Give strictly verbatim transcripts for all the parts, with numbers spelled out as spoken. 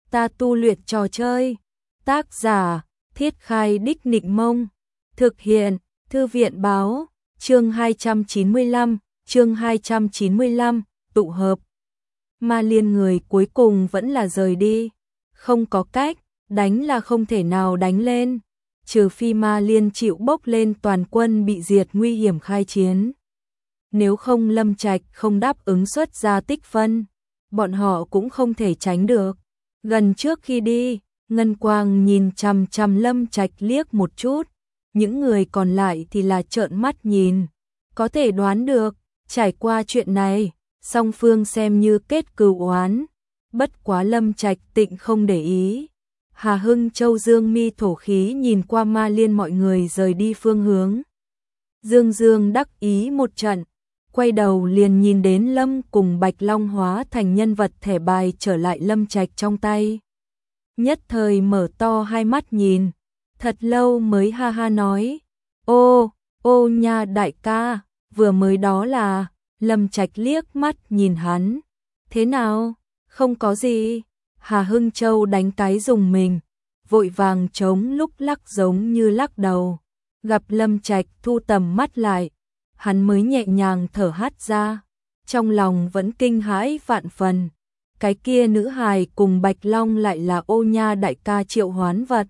ta tu luyện trò chơi. Tác giả, Thiết Khai Đích Nịnh Mông. Thực hiện, Thư viện Báo. Chương hai trăm chín mươi lăm, chương hai trăm chín mươi lăm, tụ hợp. Ma Liên người cuối cùng vẫn là rời đi. Không có cách, đánh là không thể nào đánh lên. Trừ phi Ma Liên chịu bốc lên toàn quân bị diệt nguy hiểm khai chiến. Nếu không Lâm Trạch không đáp ứng xuất ra tích phân, bọn họ cũng không thể tránh được. Gần trước khi đi, Ngân Quang nhìn chằm chằm Lâm Trạch liếc một chút. Những người còn lại thì là trợn mắt nhìn. Có thể đoán được, trải qua chuyện này, song phương xem như kết cừu oán. Bất quá Lâm Trạch tịnh không để ý. Hà Hưng Châu dương mi thổ khí nhìn qua Ma Liên mọi người rời đi phương hướng. Dương Dương đắc ý một trận, quay đầu liền nhìn đến Lâm cùng Bạch Long hóa thành nhân vật thẻ bài trở lại Lâm Trạch trong tay. Nhất thời mở to hai mắt nhìn, thật lâu mới ha ha nói, ô, ô nha đại ca, vừa mới đó là, Lâm Trạch liếc mắt nhìn hắn, thế nào, không có gì. Hà Hưng Châu đánh cái dùng mình, vội vàng chống lúc lắc giống như lắc đầu. Gặp Lâm Trạch thu tầm mắt lại, hắn mới nhẹ nhàng thở hắt ra, trong lòng vẫn kinh hãi vạn phần. Cái kia nữ hài cùng Bạch Long lại là ô nha đại ca triệu hoán vật.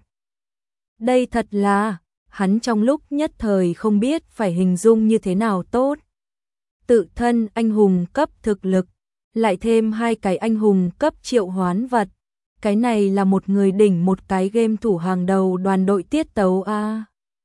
Đây thật là, hắn trong lúc nhất thời không biết phải hình dung như thế nào tốt. Tự thân anh hùng cấp thực lực, lại thêm hai cái anh hùng cấp triệu hoán vật. Cái này là một người đỉnh một cái game thủ hàng đầu đoàn đội tiết tấu a. À.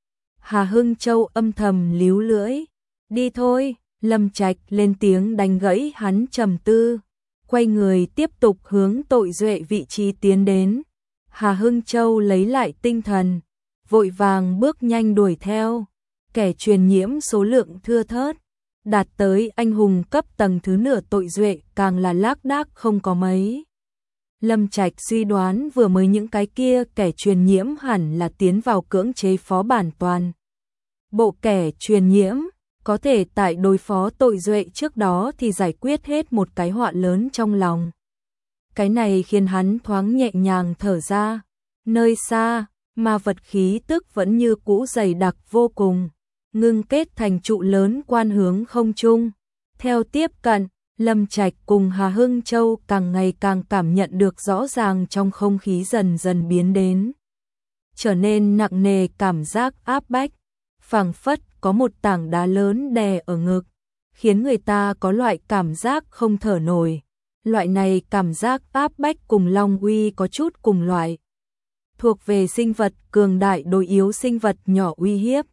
Hà Hưng Châu âm thầm líu lưỡi. Đi thôi, Lâm Trạch lên tiếng đánh gãy hắn trầm tư. Quay người tiếp tục hướng Tội Duệ vị trí tiến đến. Hà Hưng Châu lấy lại tinh thần, vội vàng bước nhanh đuổi theo. Kẻ truyền nhiễm số lượng thưa thớt, đạt tới anh hùng cấp tầng thứ nửa Tội Duệ càng là lác đác không có mấy. Lâm Trạch suy đoán vừa mới những cái kia kẻ truyền nhiễm hẳn là tiến vào cưỡng chế phó bản toàn. Bộ kẻ truyền nhiễm có thể tại đối phó Tội Duệ trước đó thì giải quyết hết một cái họa lớn trong lòng. Cái này khiến hắn thoáng nhẹ nhàng thở ra. Nơi xa, ma vật khí tức vẫn như cũ dày đặc vô cùng, ngưng kết thành trụ lớn quan hướng không trung. Theo tiếp cận, Lâm Trạch cùng Hà Hưng Châu càng ngày càng cảm nhận được rõ ràng trong không khí dần dần biến đến. Trở nên nặng nề cảm giác áp bách, phảng phất có một tảng đá lớn đè ở ngực, khiến người ta có loại cảm giác không thở nổi. Loại này cảm giác áp bách cùng Long uy có chút cùng loại. Thuộc về sinh vật cường đại đối yếu sinh vật nhỏ uy hiếp.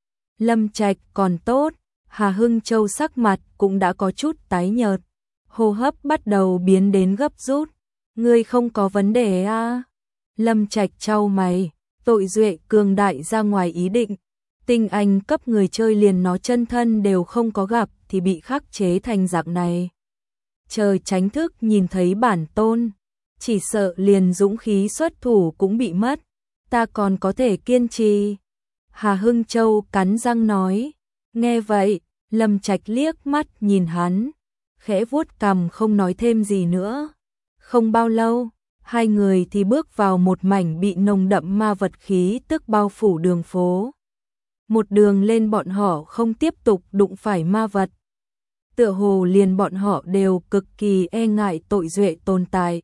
Lâm Trạch còn tốt, Hà Hưng Châu sắc mặt cũng đã có chút tái nhợt, hô hấp bắt đầu biến đến gấp rút. Ngươi không có vấn đề à? Lâm Trạch chau mày, Tội Duệ cường đại ra ngoài ý định. Tinh anh cấp người chơi liền nó chân thân đều không có gặp thì bị khắc chế thành dạng này. Trời tránh thức nhìn thấy bản tôn, chỉ sợ liền dũng khí xuất thủ cũng bị mất. Ta còn có thể kiên trì. Hà Hưng Châu cắn răng nói. Nghe vậy, Lâm Trạch liếc mắt nhìn hắn, khẽ vuốt cằm không nói thêm gì nữa. Không bao lâu, hai người thì bước vào một mảnh bị nồng đậm ma vật khí tức bao phủ đường phố. Một đường lên bọn họ không tiếp tục đụng phải ma vật. Tựa hồ liền bọn họ đều cực kỳ e ngại Tội Duệ tồn tại.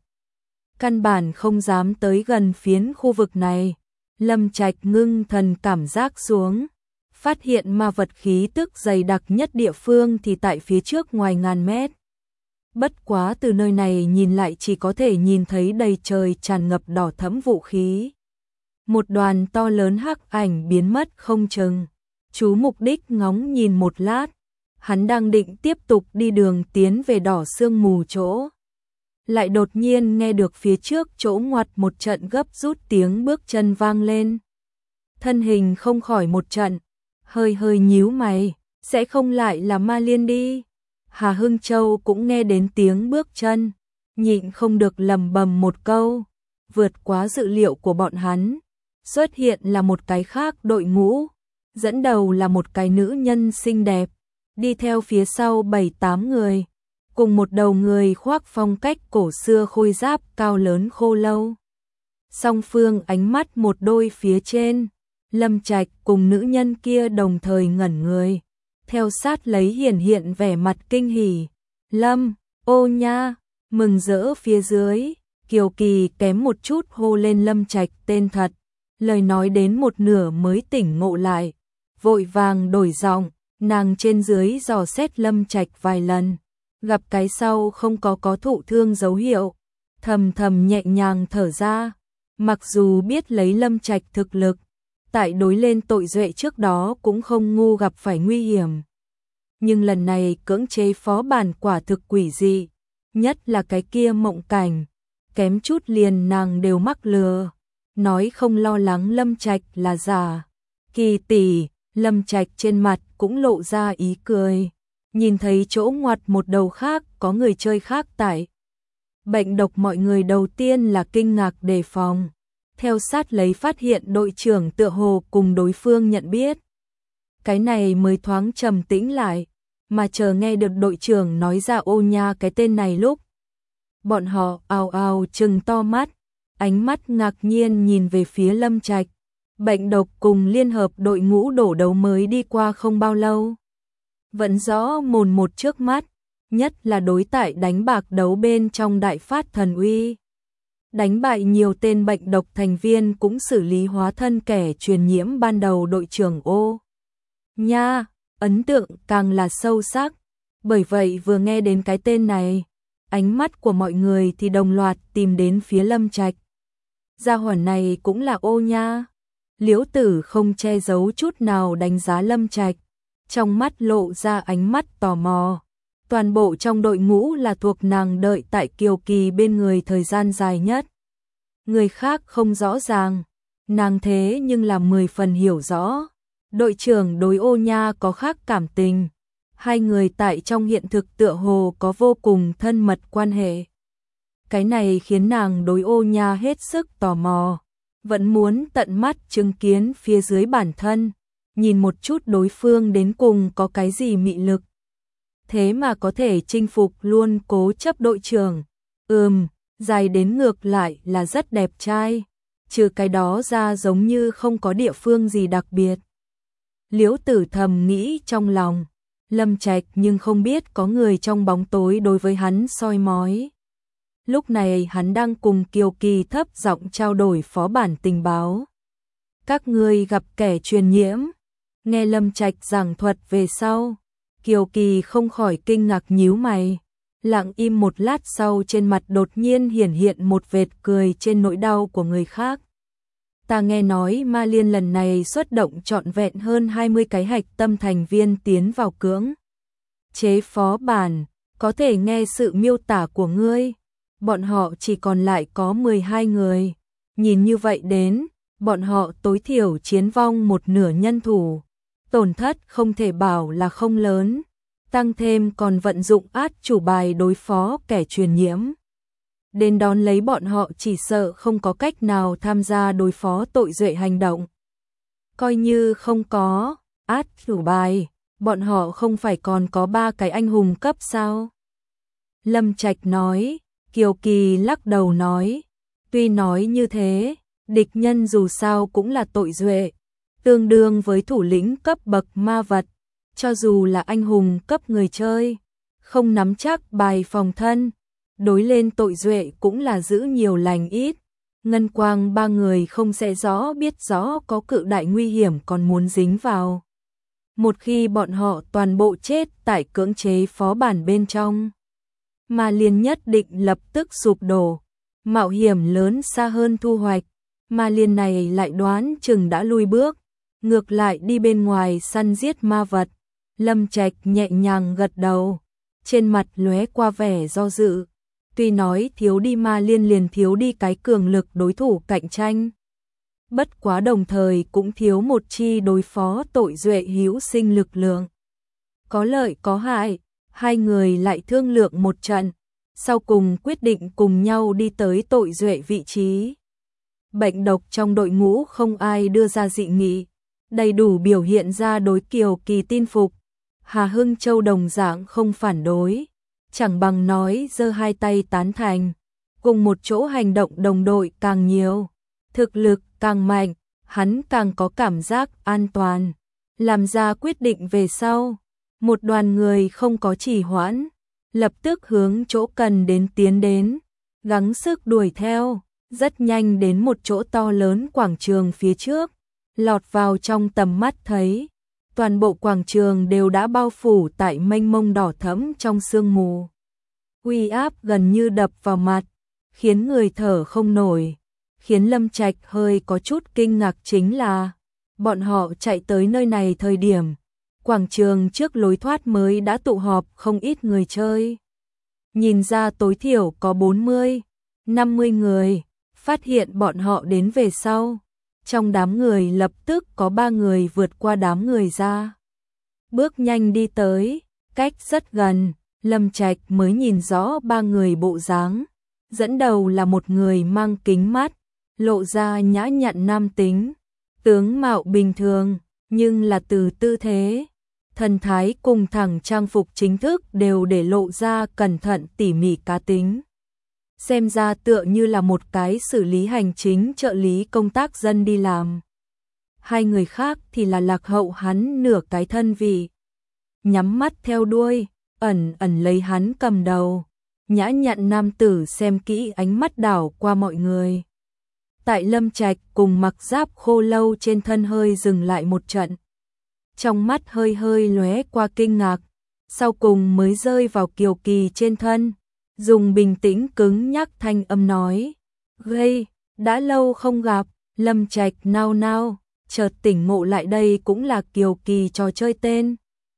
Căn bản không dám tới gần phiến khu vực này. Lâm Trạch ngưng thần cảm giác xuống, phát hiện ma vật khí tức dày đặc nhất địa phương thì tại phía trước ngoài ngàn mét. Bất quá từ nơi này nhìn lại chỉ có thể nhìn thấy đầy trời tràn ngập đỏ thẫm vũ khí. Một đoàn to lớn hắc ảnh biến mất không chừng. Chú mục đích ngóng nhìn một lát, hắn đang định tiếp tục đi đường tiến về đỏ sương mù chỗ. Lại đột nhiên nghe được phía trước chỗ ngoặt một trận gấp rút tiếng bước chân vang lên. Thân hình không khỏi một trận, hơi hơi nhíu mày, sẽ không lại là Ma Liên đi. Hà Hưng Châu cũng nghe đến tiếng bước chân, nhịn không được lầm bầm một câu, vượt quá dự liệu của bọn hắn. Xuất hiện là một cái khác đội ngũ, dẫn đầu là một cái nữ nhân xinh đẹp, đi theo phía sau bảy tám người. cùng một đầu người khoác phong cách cổ xưa khôi giáp cao lớn khô lâu. Song phương ánh mắt một đôi phía trên, Lâm Trạch cùng nữ nhân kia đồng thời ngẩn người, theo sát lấy hiển hiện vẻ mặt kinh hỉ. Lâm, ô nha, mừng rỡ phía dưới, Kiều Kỳ kém một chút hô lên Lâm Trạch tên thật, lời nói đến một nửa mới tỉnh ngộ lại, vội vàng đổi giọng, nàng trên dưới dò xét Lâm Trạch vài lần, gặp cái sau không có có thụ thương dấu hiệu, thầm thầm nhẹ nhàng thở ra, mặc dù biết lấy Lâm Trạch thực lực, tại đối lên tội duệ trước đó cũng không ngu gặp phải nguy hiểm. Nhưng lần này cưỡng chế phó bản quả thực quỷ dị, nhất là cái kia mộng cảnh, kém chút liền nàng đều mắc lừa, nói không lo lắng Lâm Trạch là giả. Kỳ tỷ, Lâm Trạch trên mặt cũng lộ ra ý cười, nhìn thấy chỗ ngoặt một đầu khác có người chơi khác tại. Bệnh độc mọi người đầu tiên là kinh ngạc đề phòng, theo sát lấy phát hiện đội trưởng tựa hồ cùng đối phương nhận biết. Cái này mới thoáng trầm tĩnh lại, mà chờ nghe được đội trưởng nói ra ô nha cái tên này lúc. Bọn họ ào ào trừng to mắt, ánh mắt ngạc nhiên nhìn về phía Lâm Trạch. Bệnh độc cùng liên hợp đội ngũ đổ đấu mới đi qua không bao lâu. Vẫn rõ mồn một trước mắt, nhất là đối tại đánh bạc đấu bên trong đại phát thần uy. Đánh bại nhiều tên bệnh độc thành viên cũng xử lý hóa thân kẻ truyền nhiễm ban đầu đội trưởng ô nha, ấn tượng càng là sâu sắc. Bởi vậy vừa nghe đến cái tên này, ánh mắt của mọi người thì đồng loạt tìm đến phía Lâm Trạch. Gia hỏa này cũng là ô nha. Liễu Tử không che giấu chút nào đánh giá Lâm Trạch, trong mắt lộ ra ánh mắt tò mò. Toàn bộ trong đội ngũ là thuộc nàng đợi tại Kiều Kỳ bên người thời gian dài nhất. Người khác không rõ ràng, nàng thế nhưng là mười phần hiểu rõ. Đội trưởng đối ô nha có khác cảm tình, hai người tại trong hiện thực tựa hồ có vô cùng thân mật quan hệ. Cái này khiến nàng đối ô nha hết sức tò mò, vẫn muốn tận mắt chứng kiến phía dưới bản thân, nhìn một chút đối phương đến cùng có cái gì mị lực. Thế mà có thể chinh phục luôn cố chấp đội trưởng. Ừm, dài đến ngược lại là rất đẹp trai, trừ cái đó ra giống như không có địa phương gì đặc biệt. Liễu Tử thầm nghĩ trong lòng, Lâm Trạch nhưng không biết có người trong bóng tối đối với hắn soi mói. Lúc này hắn đang cùng Kiều Kỳ thấp giọng trao đổi phó bản tình báo. Các ngươi gặp kẻ truyền nhiễm. Nghe Lâm Trạch giảng thuật về sau, Kiều Kỳ không khỏi kinh ngạc nhíu mày. Lặng im một lát sau trên mặt đột nhiên hiển hiện một vệt cười trên nỗi đau của người khác. Ta nghe nói Ma Liên lần này xuất động trọn vẹn hơn hai mươi cái hạch tâm thành viên tiến vào cưỡng chế phó bản, có thể nghe sự miêu tả của ngươi. Bọn họ chỉ còn lại có mười hai người. Nhìn như vậy đến, bọn họ tối thiểu chiến vong một nửa nhân thủ. Tổn thất không thể bảo là không lớn. Tăng thêm còn vận dụng át chủ bài đối phó kẻ truyền nhiễm. Đến đón lấy bọn họ chỉ sợ không có cách nào tham gia đối phó tội duệ hành động. Coi như không có át chủ bài, bọn họ không phải còn có ba cái anh hùng cấp sao? Lâm Trạch nói. Kiều Kỳ lắc đầu nói, tuy nói như thế, địch nhân dù sao cũng là tội duệ, tương đương với thủ lĩnh cấp bậc ma vật, cho dù là anh hùng cấp người chơi, không nắm chắc bài phòng thân, đối lên tội duệ cũng là giữ nhiều lành ít. Ngân Quang ba người không sẽ rõ biết rõ có cự đại nguy hiểm còn muốn dính vào. Một khi bọn họ toàn bộ chết tại cưỡng chế phó bản bên trong, Ma Liên nhất định lập tức sụp đổ, mạo hiểm lớn xa hơn thu hoạch. Ma Liên này lại đoán chừng đã lui bước, ngược lại đi bên ngoài săn giết ma vật. Lâm Trạch nhẹ nhàng gật đầu, trên mặt lóe qua vẻ do dự. Tuy nói thiếu đi Ma Liên liền thiếu đi cái cường lực đối thủ cạnh tranh, bất quá đồng thời cũng thiếu một chi đối phó tội duệ hữu sinh lực lượng. Có lợi có hại. Hai người lại thương lượng một trận, sau cùng quyết định cùng nhau đi tới tội duệ vị trí. Bệnh độc trong đội ngũ không ai đưa ra dị nghị, đầy đủ biểu hiện ra đối Kiều Kỳ tin phục. Hà Hưng Châu đồng dạng không phản đối, chẳng bằng nói giơ hai tay tán thành, cùng một chỗ hành động đồng đội càng nhiều, thực lực càng mạnh, hắn càng có cảm giác an toàn, làm ra quyết định về sau. Một đoàn người không có trì hoãn, lập tức hướng chỗ cần đến tiến đến, gắng sức đuổi theo, rất nhanh đến một chỗ to lớn quảng trường phía trước, lọt vào trong tầm mắt thấy. Toàn bộ quảng trường đều đã bao phủ tại mênh mông đỏ thẫm trong sương mù. Uy áp gần như đập vào mặt, khiến người thở không nổi, khiến Lâm Trạch hơi có chút kinh ngạc chính là, bọn họ chạy tới nơi này thời điểm, quảng trường trước lối thoát mới đã tụ họp không ít người chơi. Nhìn ra tối thiểu có bốn mươi, năm mươi người, phát hiện bọn họ đến về sau. Trong đám người lập tức có ba người vượt qua đám người ra. Bước nhanh đi tới, cách rất gần, Lâm Trạch mới nhìn rõ ba người bộ dáng. Dẫn đầu là một người mang kính mắt, lộ ra nhã nhặn nam tính. Tướng mạo bình thường, nhưng là từ tư thế, thần thái cùng thẳng trang phục chính thức đều để lộ ra cẩn thận tỉ mỉ cá tính. Xem ra tựa như là một cái xử lý hành chính trợ lý công tác dân đi làm. Hai người khác thì là lạc hậu hắn nửa cái thân vị. Nhắm mắt theo đuôi, ẩn ẩn lấy hắn cầm đầu. Nhã nhặn nam tử xem kỹ ánh mắt đảo qua mọi người. Tại Lâm Trạch cùng mặc giáp khô lâu trên thân hơi dừng lại một trận. Trong mắt hơi hơi lóe qua kinh ngạc, sau cùng mới rơi vào Kiều Kỳ trên thân. Dùng bình tĩnh cứng nhắc thanh âm nói, gây, đã lâu không gặp. Lâm Trạch nao nao, chợt tỉnh ngộ lại đây cũng là Kiều Kỳ trò chơi tên.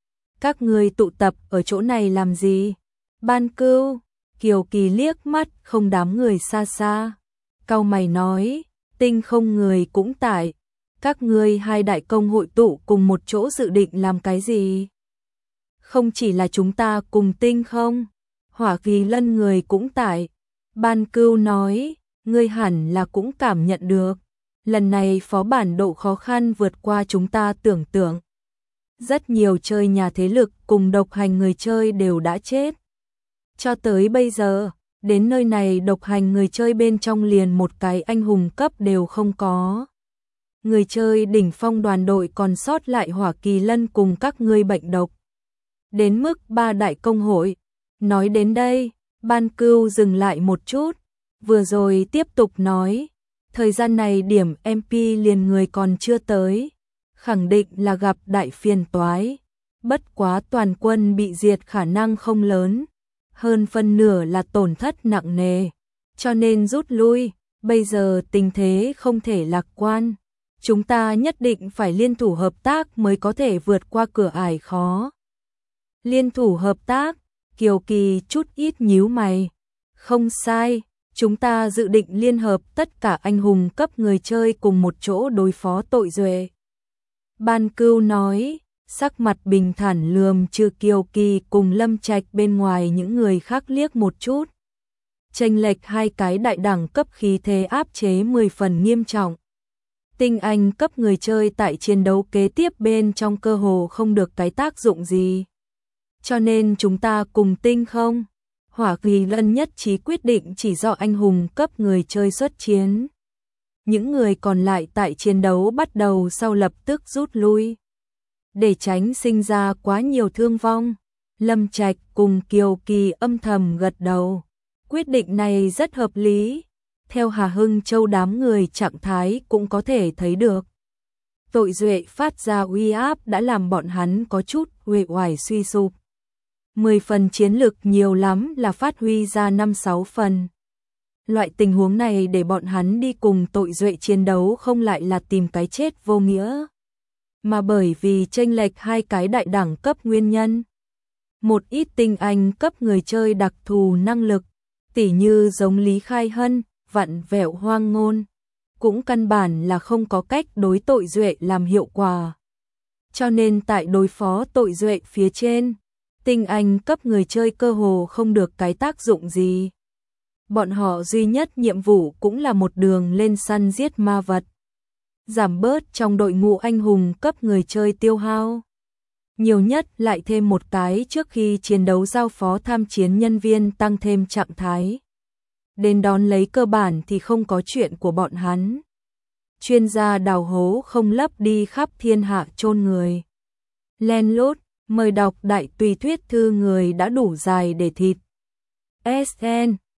Các người tụ tập ở chỗ này làm gì? Ban Cưu. Kiều Kỳ liếc mắt không đám người xa xa, cau mày nói, Tinh không người cũng tại, các ngươi hai đại công hội tụ cùng một chỗ dự định làm cái gì? Không chỉ là chúng ta cùng Tinh không, Hỏa Kỳ Lân người cũng tại. Ban Cưu nói, ngươi hẳn là cũng cảm nhận được, lần này phó bản độ khó khăn vượt qua chúng ta tưởng tượng. Rất nhiều chơi nhà thế lực cùng độc hành người chơi đều đã chết. Cho tới bây giờ, đến nơi này độc hành người chơi bên trong liền một cái anh hùng cấp đều không có. Người chơi đỉnh phong đoàn đội còn sót lại Hỏa Kỳ Lân cùng các ngươi bệnh độc. Đến mức ba đại công hội. Nói đến đây, Ban Cưu dừng lại một chút, vừa rồi tiếp tục nói, thời gian này điểm em pê liền người còn chưa tới, khẳng định là gặp đại phiền toái, bất quá toàn quân bị diệt khả năng không lớn, hơn phân nửa là tổn thất nặng nề, cho nên rút lui, bây giờ tình thế không thể lạc quan, chúng ta nhất định phải liên thủ hợp tác mới có thể vượt qua cửa ải khó. Liên thủ hợp tác? Kiều Kỳ chút ít nhíu mày. Không sai, chúng ta dự định liên hợp tất cả anh hùng cấp người chơi cùng một chỗ đối phó tội duệ. Ban Cưu nói, sắc mặt bình thản lườm trừ Kiều Kỳ cùng Lâm Trạch bên ngoài những người khác liếc một chút. Chênh lệch hai cái đại đẳng cấp khí thế áp chế mười phần nghiêm trọng. Tinh anh cấp người chơi tại chiến đấu kế tiếp bên trong cơ hồ không được cái tác dụng gì. Cho nên chúng ta cùng Tinh không, Hỏa Kỳ Lân nhất trí quyết định chỉ do anh hùng cấp người chơi xuất chiến. Những người còn lại tại chiến đấu bắt đầu sau lập tức rút lui. Để tránh sinh ra quá nhiều thương vong, Lâm Trạch cùng Kiều Kỳ âm thầm gật đầu. Quyết định này rất hợp lý. Theo Hà Hưng Châu đám người trạng thái cũng có thể thấy được. Tội duệ phát ra uy áp đã làm bọn hắn có chút uể oải suy sụp. mười phần chiến lực nhiều lắm là phát huy ra năm sáu phần. Loại tình huống này để bọn hắn đi cùng tội duệ chiến đấu không lại là tìm cái chết vô nghĩa, mà bởi vì chênh lệch hai cái đại đẳng cấp nguyên nhân. Một ít tinh anh cấp người chơi đặc thù năng lực, tỉ như giống Lý Khai Hân, vặn vẹo hoang ngôn, cũng căn bản là không có cách đối tội duệ làm hiệu quả. Cho nên tại đối phó tội duệ phía trên, tinh anh cấp người chơi cơ hồ không được cái tác dụng gì. Bọn họ duy nhất nhiệm vụ cũng là một đường lên săn giết ma vật, giảm bớt trong đội ngũ anh hùng cấp người chơi tiêu hao. nhiều nhất lại thêm một cái trước khi chiến đấu giao phó tham chiến nhân viên tăng thêm trạng thái. Đến đón lấy cơ bản thì không có chuyện của bọn hắn. Chuyên gia đào hố không lấp đi khắp thiên hạ chôn người. Len lút, mời đọc đại tùy thuyết thư người đã đủ dài để thịt. ét en